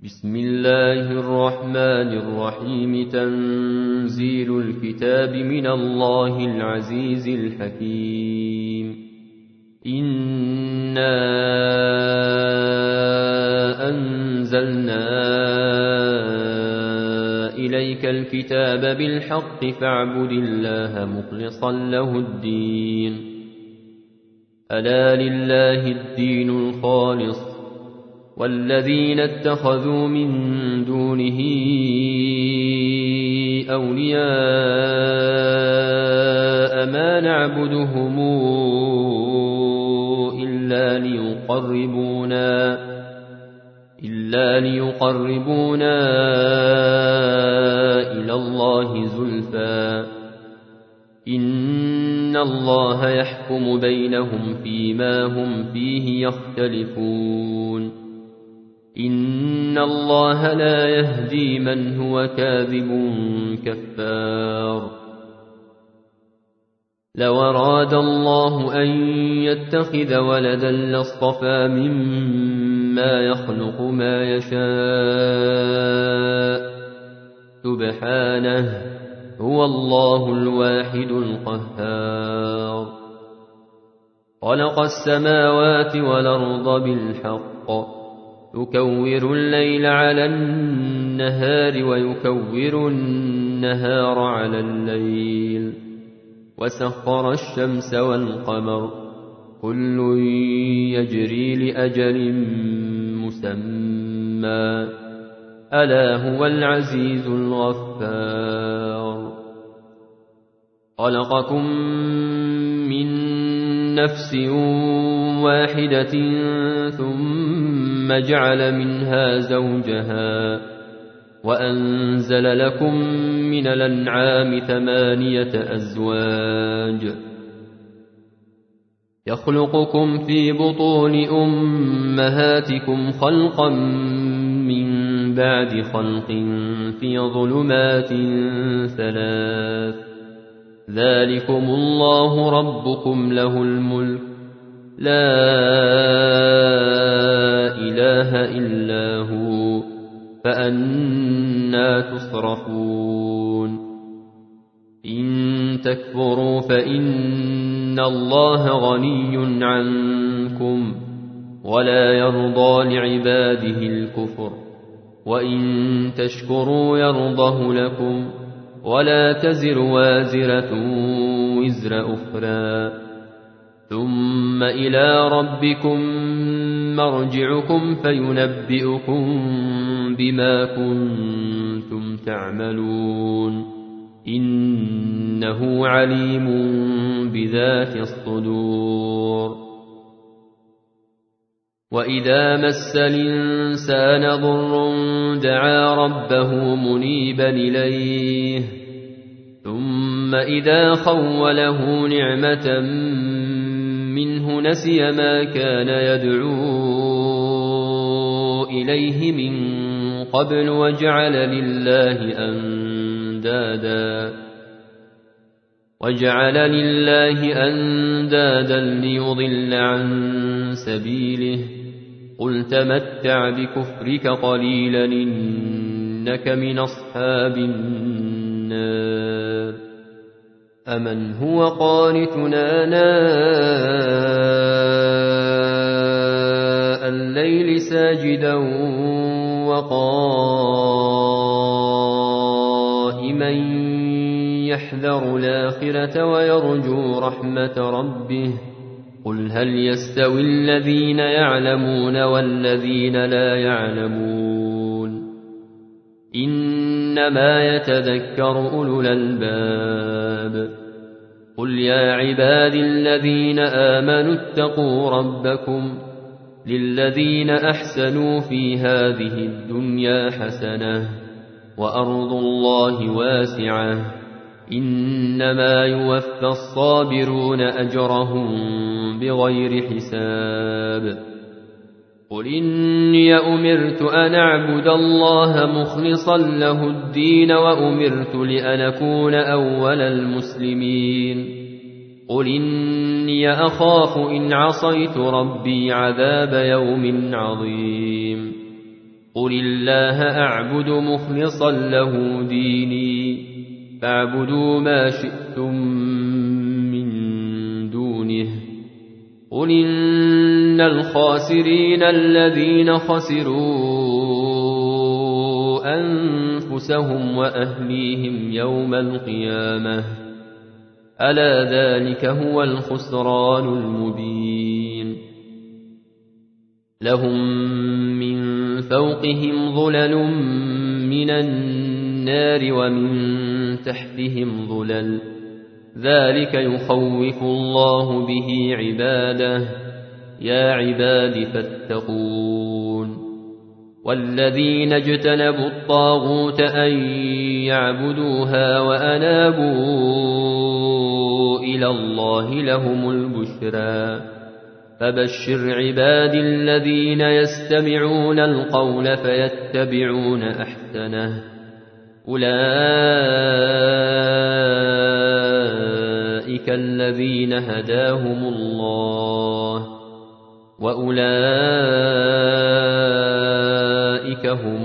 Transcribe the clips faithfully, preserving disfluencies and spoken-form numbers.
بسم الله الرحمن الرحيم. تنزيل الكتاب من الله العزيز الحكيم. إنا أنزلنا إليك الكتاب بالحق فاعبد الله مخلصا له الدين. ألا لله الدين الخالص والذين اتخذوا من دونه أولياء ما نعبدهم إلا ليقربونا إلا ليقربونا إلى الله زلفى إن الله يحكم بينهم فيما هم فيه يختلفون. إن الله لا يهدي من هو كاذب كفار. لو أراد الله أن يتخذ ولدا لاصطفى مما يخلق ما يشاء سبحانه هو الله الواحد القهار. خلق السماوات والأرض بالحق يكور الليل على النهار ويكور النهار على الليل وسخر الشمس والقمر كل يجري لأجل مسمى ألا هو العزيز الغفار. خلقكم من نفس واحدة ثم جعل منها زوجها وأنزل لكم من الأنعام ثمانية أزواج يخلقكم في بطون أمهاتكم خلقا من بعد خلق في ظلمات ثلاث ذلكم الله ربكم له الملك لا إله إلا هو فأنى تصرفون. إن تكفروا فإن الله غني عنكم ولا يرضى لعباده الكفر وإن تشكروا يرضه لكم ولا تزر وازرة وزر أخرى ثم إلى ربكم مرجعكم فينبئكم بما كنتم تعملون إنه عليم بذات الصدور. وإذا مس الإنسان ضر دعا ربه منيبا إليه ثم إذا خوله نعمة منه نسي ما كان يدعو إليه من قبل وجعل لله أندادا وجعل لله أندادا ليضل عن سبيله قل تمتع بكفرك قليلا إنك من أصحاب النار. أمن هو قانتنا آناء الليل ساجدا وقائما يحذر الآخرة ويرجو رحمة ربه قل هل يستوي الذين يعلمون والذين لا يعلمون إنما يتذكر أولو الألباب. قل يا عبادي الذين آمنوا اتقوا ربكم للذين أحسنوا في هذه الدنيا حسنة وأرض الله واسعة إنما يوفى الصابرون أجرهم بغير حساب. قل إني أمرت أن أعبد الله مخلصا له الدين وأمرت لأن أكون أول المسلمين. قل إني أخاف إن عصيت ربي عذاب يوم عظيم. قل الله أعبد مخلصا له ديني فاعبدوا ما شئتم من دونه قل إن الخاسرين الذين خسروا أنفسهم وأهليهم يوم القيامة ألا ذلك هو الخسران المبين لهم من فوقهم ظلل من النار ومن تحتهم ظلل ذلك يخوف الله به عباده يا عباد فاتقون والذين اجتنبوا الطاغوت أن يعبدوها وأنابوا إلى الله لهم البشرى فبشر عباد الذين يستمعون القول فيتبعون أحسنه أولئك الذين هداهم الله وأولئك هم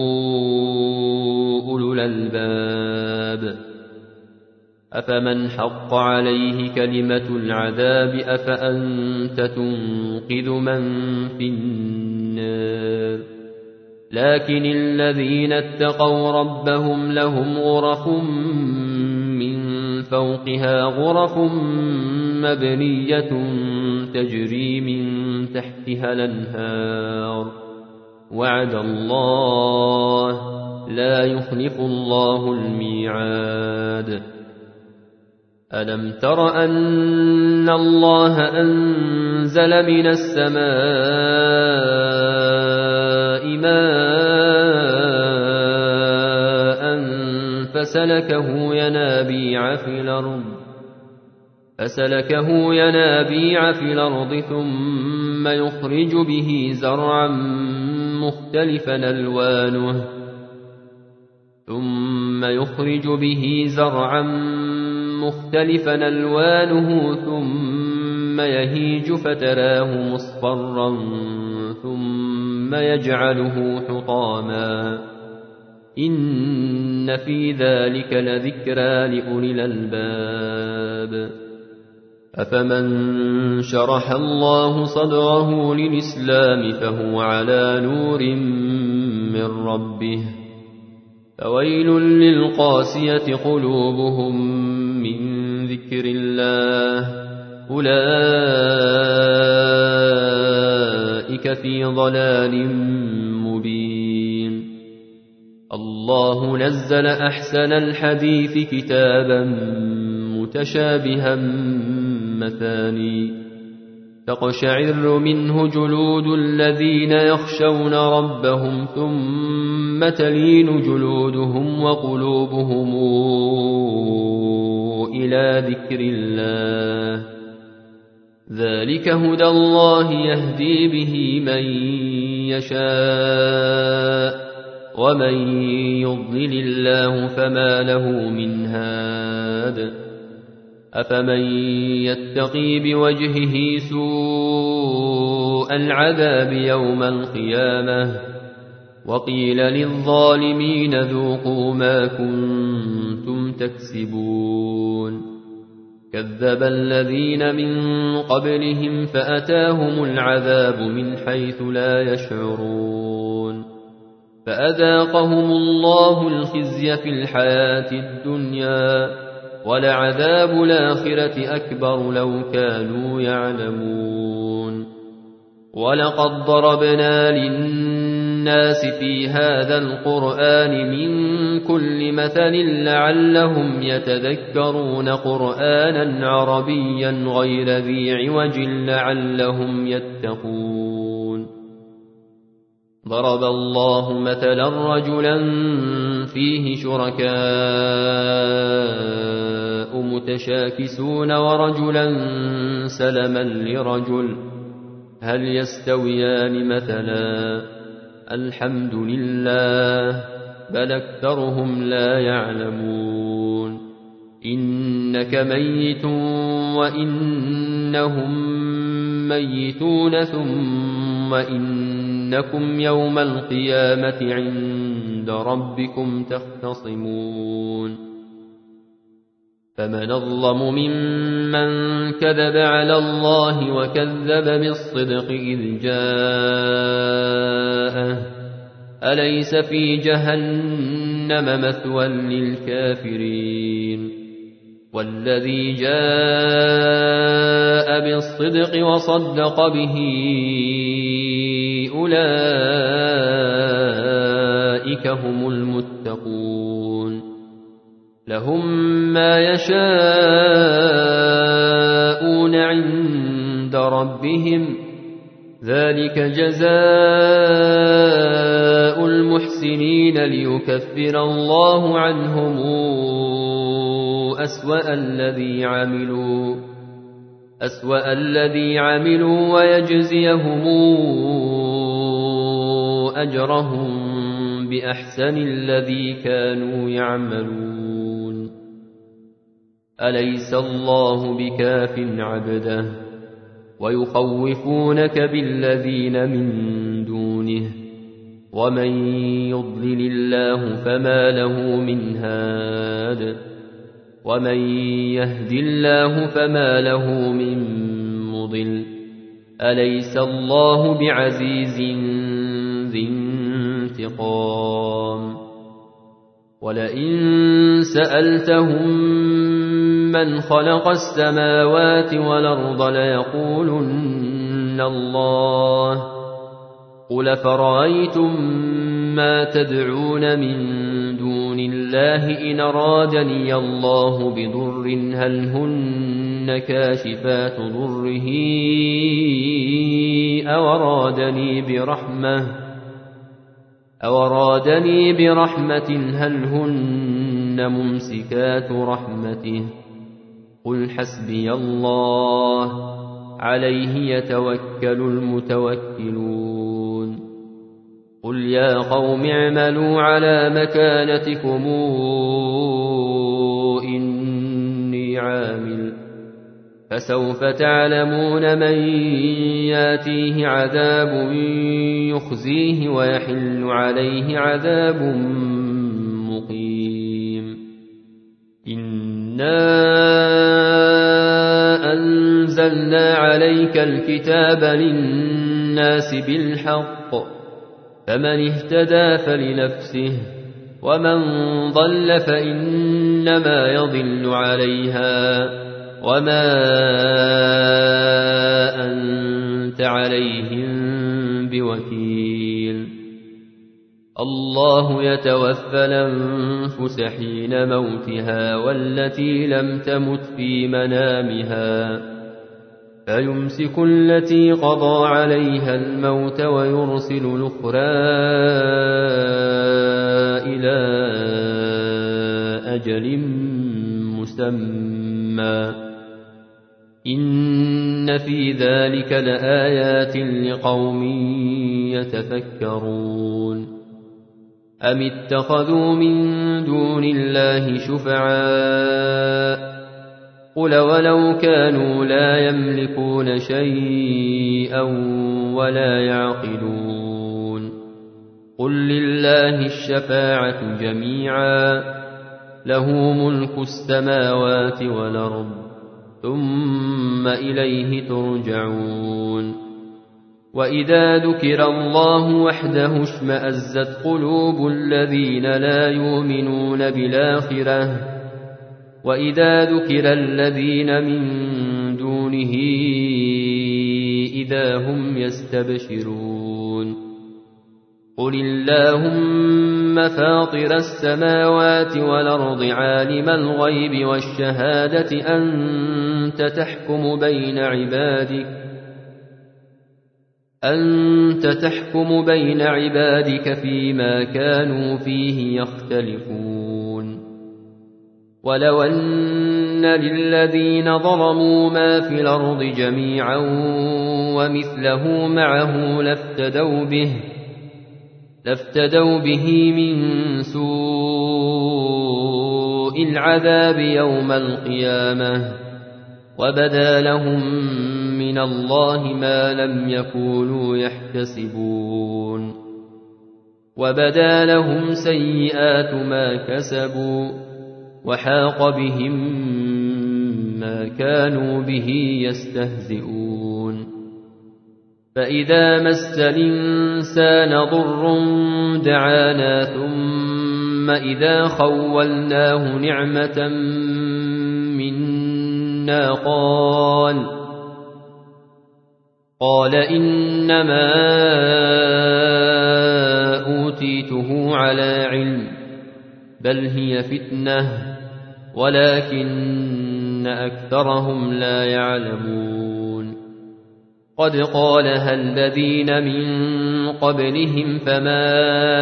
أولو الألباب أفمن حق عليه كلمة العذاب أفأنت تنقذ من في النار لكن الذين اتقوا ربهم لهم غرف من فوقها غرف مبنية تجري من تحتها الأنهار وعد الله لا يخلف الله الميعاد ألم تر أن الله أنزل من السماء ماء فسلكه ينابيع في الأرض فسلكه ينابيع في الأرض ثم يخرج به زرعا مختلفا ألوانه ثم يخرج به زرعا مختلفا ألوانه ثم يهيج فتراه مصفرا ثم يجعله حطاما إن في ذلك لذكرى لأولي الألباب أفمن شرح الله صدره للإسلام فهو على نور من ربه فويل للقاسية قلوبهم من ذكر الله أولئك في ضلال مبين الله نزل أحسن الحديث كتابا متشابها مثاني تقشعر منه جلود الذين يخشون ربهم ثم تلين جلودهم وقلوبهم إلى ذكر الله ذلك هدى الله يهدي به من يشاء ومن يضلل الله فما له من هاد أفمن يتقي بوجهه سوء العذاب يوم القيامة وقيل للظالمين ذوقوا ما كنتم تكسبون كذب الذين من قبلهم فأتاهم العذاب من حيث لا يشعرون فأذاقهم الله الخزي في الحياة الدنيا ولعذاب الآخرة أكبر لو كانوا يعلمون ولقد ضربنا للناس في هذا القرآن من كل مثل لعلهم يتذكرون قرآنا عربيا غير ذي عوج لعلهم يتقون ضرب الله مثلا رجلا فيه شركاء متشاكسون ورجلا سلما لرجل هل يستويان مثلا الحمد لله بل أكثرهم لا يعلمون إنك ميت وإنهم ميتون ثم إن إنكم يوم القيامة عند ربكم تختصمون فمن أظلم ممن كذب على الله وكذب بالصدق إذ جاءه أليس في جهنم مثوى للكافرين والذي جاء بالصدق وصدق به أولئك هم المتقون لهم ما يشاءون عند ربهم ذلك جزاء المحسنين ليكفر الله عنهم أسوأ الذي عملوا أسوأ الذي عملوا ويجزيهم أجرهم بأحسن الذي كانوا يعملون أليس الله بكاف عبده ويخوفونك بالذين من دونه ومن يضلل الله فما له من هاد ومن يهد الله فما له من مضل أليس الله بعزيز ذي انتقام ولئن سألتهم من خلق السماوات والأرض ليقولن الله قل فرأيتم ما تدعون من دون الله إن أرادني الله بضر هل هن كاشفات ضره أو أرادني برحمة أو أرادني برحمة هل هن ممسكات رحمته قل حسبي الله عليه يتوكل المتوكلون قل يا قوم اعملوا على مكانتكم إني عامل فسوف تعلمون من ياتيه عذاب يخزيه ويحل عليه عذاب مقيم إنا أنزلنا عليك الكتاب للناس بالحق فمن اهتدى فلنفسه ومن ضل فإنما يضل عليها وما أنت عليهم بوكيل الله يتوفى الأنفس حين موتها والتي لم تمت في منامها فيمسك التي قضى عليها الموت ويرسل الأخرى إلى أجل مسمى إن في ذلك لآيات لقوم يتفكرون أم اتخذوا من دون الله شفعاء قل ولو كانوا لا يملكون شيئا ولا يعقلون قل لله الشفاعة جميعا له ملك السماوات والأرض ثم إليه ترجعون وإذا ذكر الله وحده اشمأزت قلوب الذين لا يؤمنون بالآخرة وإذا ذكر الذين من دونه إذا هم يستبشرون قل اللهم فاطر السماوات والأرض عالم الغيب والشهادة أنت تحكم بين عبادك أنت تحكم بين عبادك فيما كانوا فيه يختلفون ولو أن للذين ظلموا ما في الأرض جميعا ومثله معه لافتدوا به لافتدوا به من سوء العذاب يوم القيامة وبدا لهم من الله ما لم يكونوا يحتسبون وبدا لهم سيئات ما كسبوا وحاق بهم ما كانوا به يستهزئون فإذا مس الإنسان ضر دعانا ثم إذا خولناه نعمة منا قال قال إنما أوتيته على علم بل هي فتنة ولكن أكثرهم لا يعلمون قد قالها الذين من قبلهم فما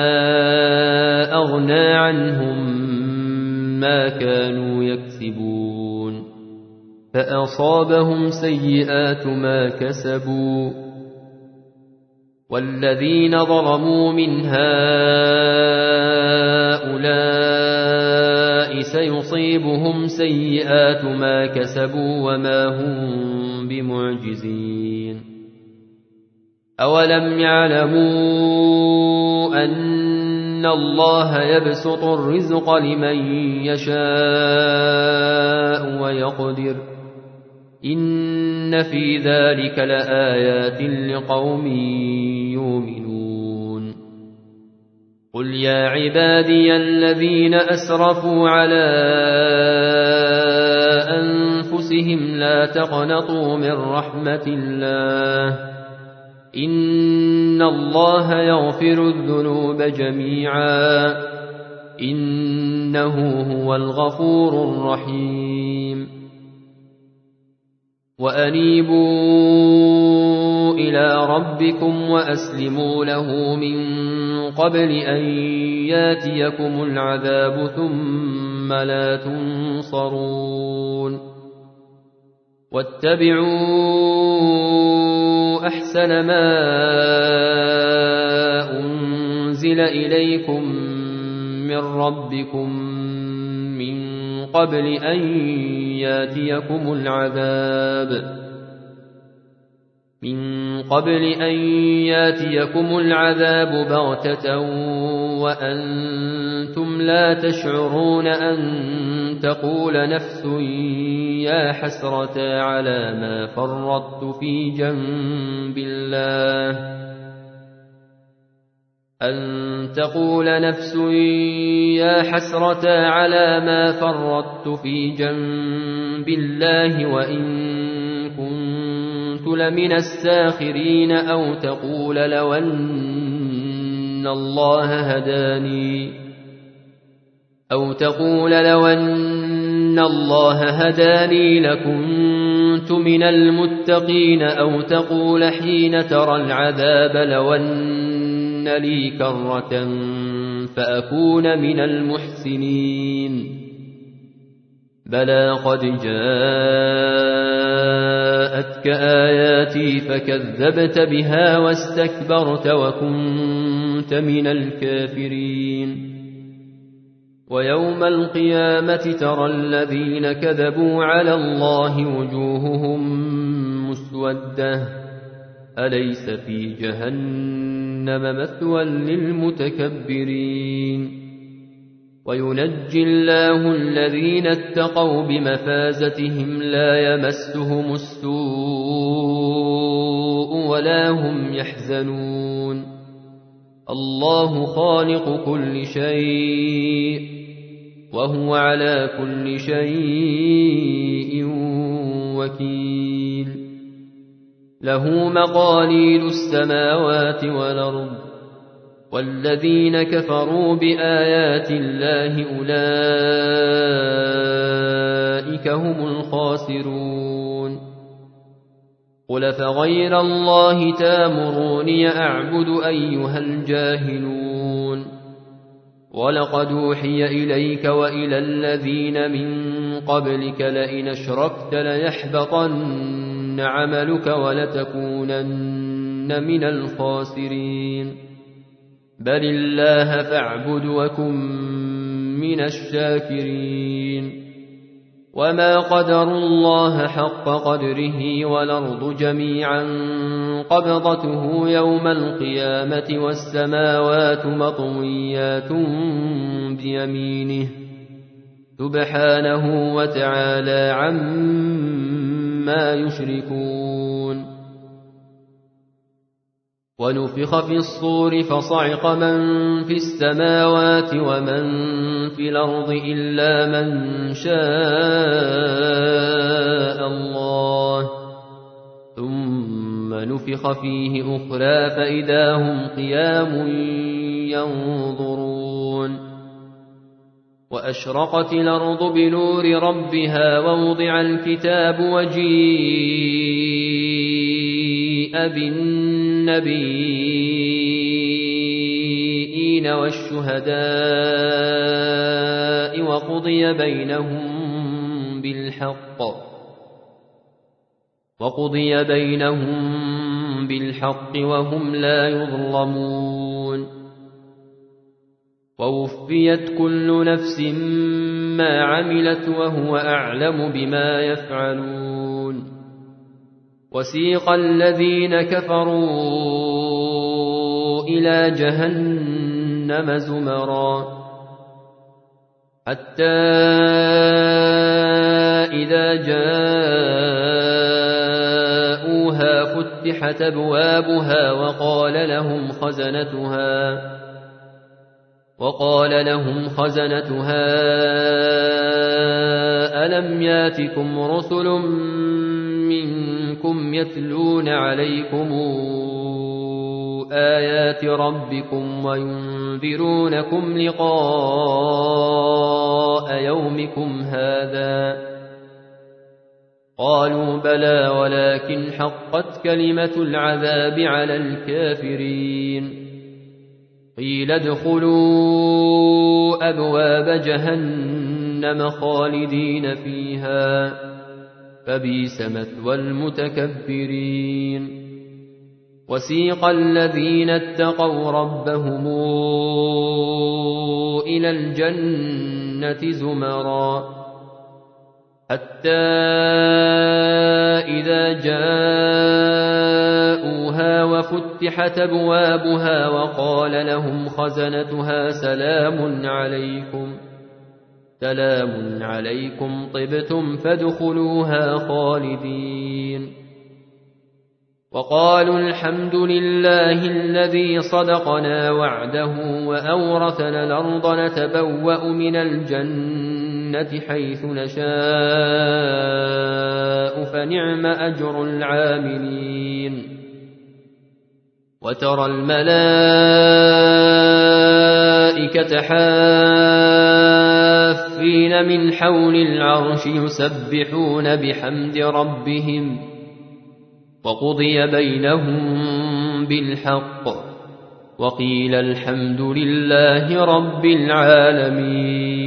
أغنى عنهم ما كانوا يكسبون فأصابهم سيئات ما كسبوا والذين ظلموا من هؤلاء سيصيبهم سيئات ما كسبوا وما هم بمعجزين أولم يعلموا أن الله يبسط الرزق لمن يشاء ويقدر إن في ذلك لآيات لقوم يؤمنون قل يا عبادي الذين أسرفوا على أنفسهم لا تقنطوا من رحمة الله إن الله يغفر الذنوب جميعا إنه هو الغفور الرحيم وأنيبوا إلى ربكم وأسلموا له من قبل أن ياتيكم العذاب ثم لا تنصرون واتبعوا أحسن ما أنزل إليكم من ربكم من قبل أن ياتيكم العذاب من قبل أن ياتيكم العذاب بغتة وأنتم لا تشعرون أن تقول نفس يا حسرة على ما فرطت في جنب الله أن تقول نفس يا حسرة على ما فرطت في جنب الله وإن كنت لمن الساخرين أو تقول لو أن الله هداني أو تقول لو أن الله هداني لكنت من المتقين أو تقول حين ترى العذاب لو أن لي كرة فأكون من المحسنين بلى قد جاءتك آياتي فكذبت بها واستكبرت وكنت من الكافرين ويوم القيامة ترى الذين كذبوا على الله وجوههم مسودة أليس في جهنم مثوى للمتكبرين وينجي الله الذين اتقوا بمفازتهم لا يمسهم السوء ولا هم يحزنون الله خالق كل شيء وهو على كل شيء وكيل له مقاليد السماوات والأرض والذين كفروا بآيات الله أولئك هم الخاسرون قل فغير الله تامروني أعبد أيها الجاهلون ولقد أوحي إليك وإلى الذين من قبلك لئن أشركت ليحبطن عملك ولتكونن من الخاسرين بل الله فاعبد وكن من الشاكرين وما قدروا الله حق قدره والأرض جميعا قبضته يوم القيامة والسماوات مطويات بيمينه سبحانه وتعالى عما يشركون ونفخ في الصور فصعق من في السماوات ومن في الأرض إلا من شاء الله ثم نفخ فيه أخرى فإذا هم قيام ينظرون وأشرقت الأرض بنور ربها ووضع الكتاب وجيء بالنبيين والشهداء وقضي بينهم بالحق وقضي بينهم بالحق وهم لا يظلمون ووفيت كل نفس ما عملت وهو أعلم بما يفعلون وسيق الذين كفروا إلى جهنم زمرا حتى إذا جاءوها فتحت أبوابها وقال لهم خزنتها وقال لهم خزنتها ألم ياتكم رسل منكم يتلون عليكم آيات ربكم وينذرونكم لقاء يومكم هذا قالوا بلى ولكن حقت كلمة العذاب على الكافرين قيل ادخلوا أبواب جهنم خالدين فيها فبئس مثوى المتكبرين وسيق الذين اتقوا ربهم إلى الجنة زمرا حتى إذا جاءوها وفتحت أبوابها وقال لهم خزنتها سلام عليكم سلام عليكم طبتم فادخلوها خالدين وقالوا الحمد لله الذي صدقنا وعده وأورثنا الأرض نتبوأ من الجنة حيث نشاء فنعم أجر العاملين وترى الملائكة حافين من حول العرش يسبحون بحمد ربهم وقضي بينهم بالحق وقيل الحمد لله رب العالمين